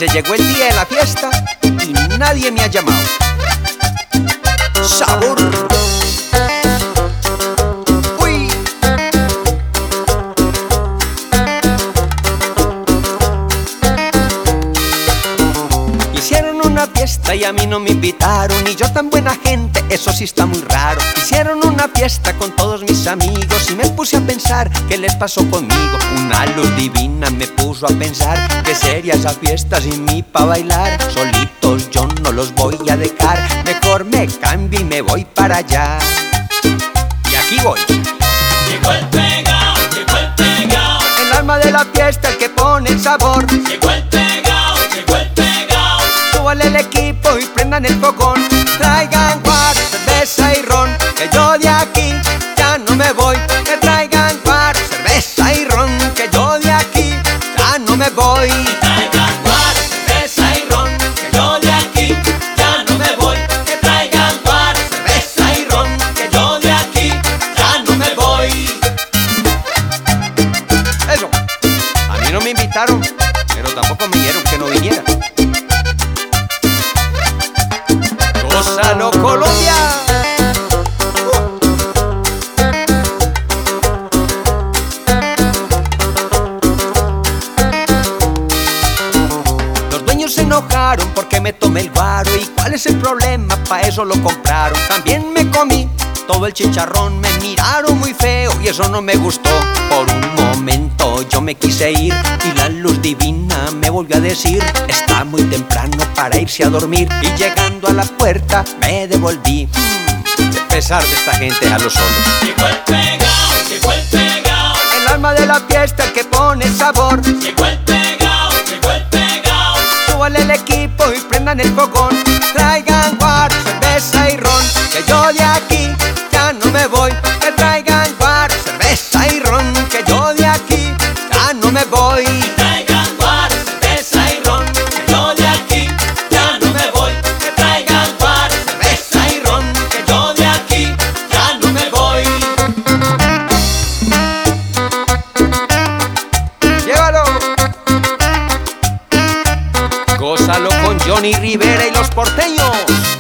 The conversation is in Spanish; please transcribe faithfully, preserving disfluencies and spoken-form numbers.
se llegó el día de la fiesta y nadie me ha llamado. Sabor. Uy. Hicieron una fiesta y a mí no me invitaron, y yo tan buena gente, eso sí está muy raro. Hicieron una fiesta con todos mis amigos y me puse a pensar qué les pasó conmigo. Una luz divina me puso a pensar que sería esa fiesta sin mí pa' bailar. Solitos yo no los voy a dejar, mejor me cambio y me voy para allá. Y aquí voy. Llegó el pegao, llegó el pegao, El alma de la fiesta, el que pone el sabor. llegó el pegao, llegó el pegao, Súbale el equipo y prendan el fogón. Traigan guaro, cerveza y ron, que yo de aquí ya no me voy. Que traigan guaro, cerveza y ron, que yo de aquí ya no me voy. traigan guaro, cerveza y ron, que yo de aquí ya no me voy. Que traigan guaro, cerveza y ron, que yo de aquí ya no me voy. Eso, a mí no me invitaron, pero tampoco me dijeron que no viniera. ¡Gózalo, Colombia! Los dueños se enojaron porque me tomé el guaro. ¿Y cuál es el problema? Pa' eso lo compraron. También me comí todo el chicharrón. Me miraron muy feo y eso no me gustó. Por un momento yo me quise ir y la luz divina me volvió a decir: está muy temprano para irse a dormir. Y llegando a la puerta me devolví. De pesar de esta gente a los solos. Llegó el pegao, llegó el pegao, El alma de la fiesta, el que pone el sabor. llegó el pegao, llegó el pegao, Súbale el equipo y prendan el fogón. Traigan guaro, cerveza y ron, que yo de aquí ya no me voy. Que traigan guaro, cerveza y ron, que yo de aquí ya no me voy. traigan guaro, cerveza y ron, que yo de aquí ya no me voy. Que traigan guaro, cerveza y ron, que yo de aquí ya no me voy. Llévalo. Gózalo con Johnny Rivera y los porteños.